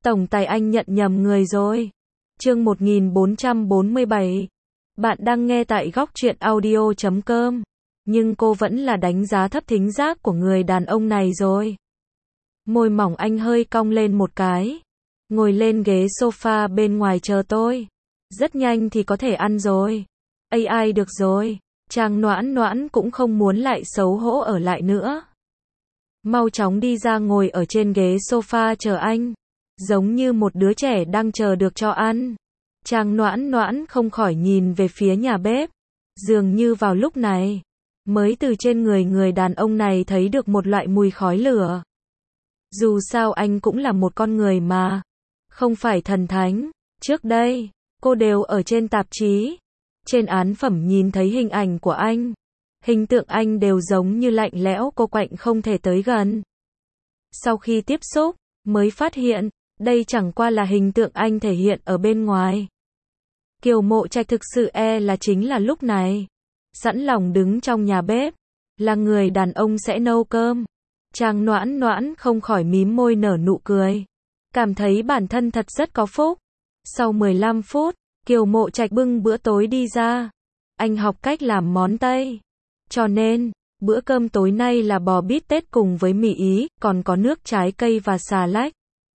Tổng tài anh nhận nhầm người rồi. Chương 1447. Bạn đang nghe tại góc truyện audio.com. Nhưng cô vẫn là đánh giá thấp thính giác của người đàn ông này rồi. Môi mỏng anh hơi cong lên một cái. Ngồi lên ghế sofa bên ngoài chờ tôi. Rất nhanh thì có thể ăn rồi. AI được rồi. Trang Noãn Noãn cũng không muốn lại xấu hổ ở lại nữa. Mau chóng đi ra ngồi ở trên ghế sofa chờ anh. Giống như một đứa trẻ đang chờ được cho ăn. Trang Noãn Noãn không khỏi nhìn về phía nhà bếp. Dường như vào lúc này, mới từ trên người đàn ông này thấy được một loại mùi khói lửa. Dù sao anh cũng là một con người mà, không phải thần thánh. Trước đây, cô đều ở trên tạp chí, trên án phẩm nhìn thấy hình ảnh của anh. Hình tượng anh đều giống như lạnh lẽo, cô quạnh không thể tới gần. Sau khi tiếp xúc, mới phát hiện, đây chẳng qua là hình tượng anh thể hiện ở bên ngoài. Kiều Mộ Trạch thực sự là chính là lúc này, sẵn lòng đứng trong nhà bếp, là người đàn ông sẽ nấu cơm. Trang Noãn Noãn không khỏi mím môi nở nụ cười, cảm thấy bản thân thật rất có phúc. Sau 15 phút, Kiều Mộ Trạch bưng bữa tối đi ra. Anh học cách làm món Tây, cho nên, bữa cơm tối nay là bò bít tết cùng với mì Ý, còn có nước trái cây và xà lách.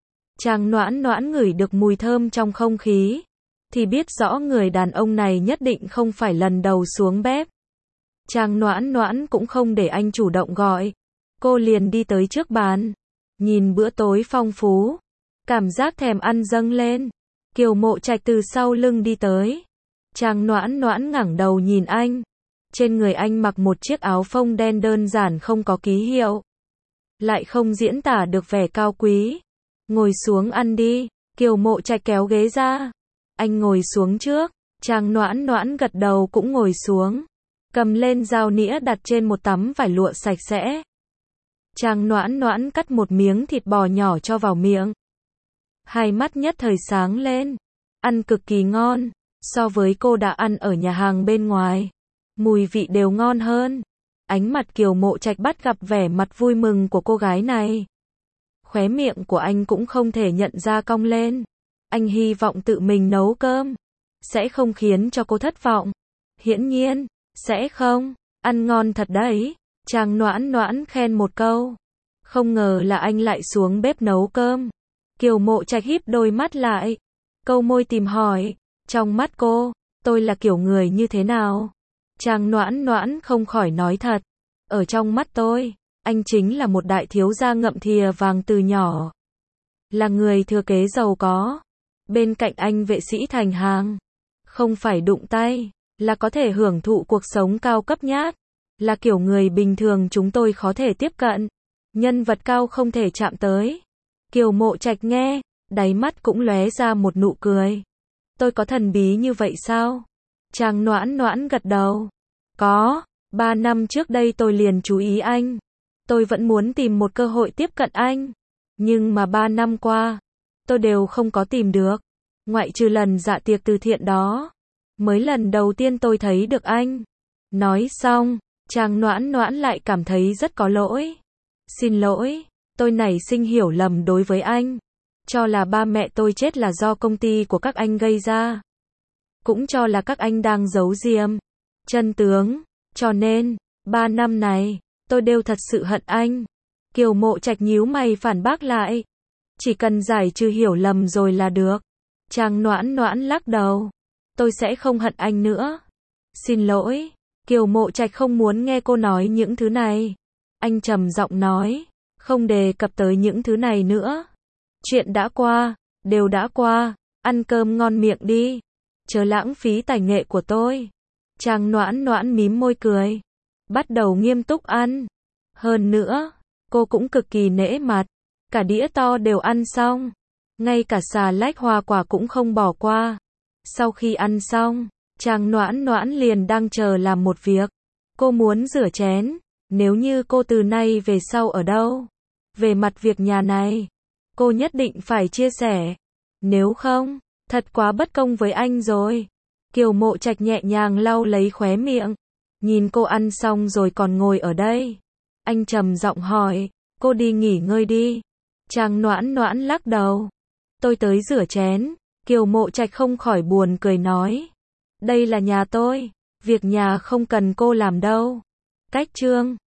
Trang Noãn Noãn ngửi được mùi thơm trong không khí, thì biết rõ người đàn ông này nhất định không phải lần đầu xuống bếp. Trang Noãn Noãn cũng không để anh chủ động gọi, cô liền đi tới trước bàn, nhìn bữa tối phong phú, cảm giác thèm ăn dâng lên. Kiều Mộ Trạch từ sau lưng đi tới. Trang Noãn Noãn ngẩng đầu nhìn anh. Trên người anh mặc một chiếc áo phông đen đơn giản không có ký hiệu, lại không diễn tả được vẻ cao quý. Ngồi xuống ăn đi. Kiều Mộ Trạch kéo ghế ra. Anh ngồi xuống trước. Trang Noãn Noãn gật đầu cũng ngồi xuống, cầm lên dao nĩa đặt trên một tấm vải lụa sạch sẽ. Trang Noãn Noãn cắt một miếng thịt bò nhỏ cho vào miệng. Hai mắt nhất thời sáng lên. Ăn cực kỳ ngon, so với cô đã ăn ở nhà hàng bên ngoài, mùi vị đều ngon hơn. Ánh mặt Kiều Mộ Trạch bắt gặp vẻ mặt vui mừng của cô gái này. Khóe miệng của anh cũng không thể nhận ra cong lên. Anh hy vọng tự mình nấu cơm sẽ không khiến cho cô thất vọng. Hiển nhiên, sẽ không. Ăn ngon thật đấy. Trang Noãn Noãn khen một câu. Không ngờ là anh lại xuống bếp nấu cơm. Kiều Mộ Trạch híp đôi mắt lại, câu môi tìm hỏi. Trong mắt cô, tôi là kiểu người như thế nào? Trang Noãn Noãn không khỏi nói thật. Ở trong mắt tôi, anh chính là một đại thiếu gia ngậm thìa vàng từ nhỏ. Là người thừa kế giàu có. Bên cạnh anh vệ sĩ thành hàng. Không phải đụng tay, là có thể hưởng thụ cuộc sống cao cấp nhất. Là kiểu người bình thường chúng tôi khó thể tiếp cận. Nhân vật cao không thể chạm tới. Kiều Mộ Trạch nghe, đáy mắt cũng lóe ra một nụ cười. Tôi có thần bí như vậy sao? Trang Noãn Noãn gật đầu. Có, 3 năm trước đây tôi liền chú ý anh. Tôi vẫn muốn tìm một cơ hội tiếp cận anh. Nhưng mà 3 năm qua, tôi đều không có tìm được. Ngoại trừ lần dạ tiệc từ thiện đó, mới lần đầu tiên tôi thấy được anh. Nói xong, Trang Noãn Noãn lại cảm thấy rất có lỗi. Xin lỗi, tôi nảy sinh hiểu lầm đối với anh. Cho là ba mẹ tôi chết là do công ty của các anh gây ra. Cũng cho là các anh đang giấu giếm chân tướng. Cho nên, 3 năm này, tôi đều thật sự hận anh. Kiều Mộ Trạch nhíu mày phản bác lại. Chỉ cần giải trừ hiểu lầm rồi là được. Trang Noãn Noãn lắc đầu. Tôi sẽ không hận anh nữa. Xin lỗi. Kiều Mộ Trạch không muốn nghe cô nói những thứ này. Anh trầm giọng nói. Không đề cập tới những thứ này nữa. Chuyện đã qua, đều đã qua. Ăn cơm ngon miệng đi. Chớ lãng phí tài nghệ của tôi. Trang Noãn Noãn mím môi cười. Bắt đầu nghiêm túc ăn. Hơn nữa, cô cũng cực kỳ nể mặt. Cả đĩa to đều ăn xong. Ngay cả xà lách hoa quả cũng không bỏ qua. Sau khi ăn xong, Trang Noãn Noãn liền đang chờ làm một việc. Cô muốn rửa chén. Nếu như cô từ nay về sau ở đâu, về mặt việc nhà này, cô nhất định phải chia sẻ. Nếu không, thật quá bất công với anh rồi. Kiều Mộ Trạch nhẹ nhàng lau lấy khóe miệng. Nhìn cô ăn xong rồi còn ngồi ở đây. Anh trầm giọng hỏi, cô đi nghỉ ngơi đi. Trang Noãn Noãn lắc đầu. tôi tới rửa chén. Kiều Mộ Trạch không khỏi buồn cười nói. Đây là nhà tôi, việc nhà không cần cô làm đâu. Cách chương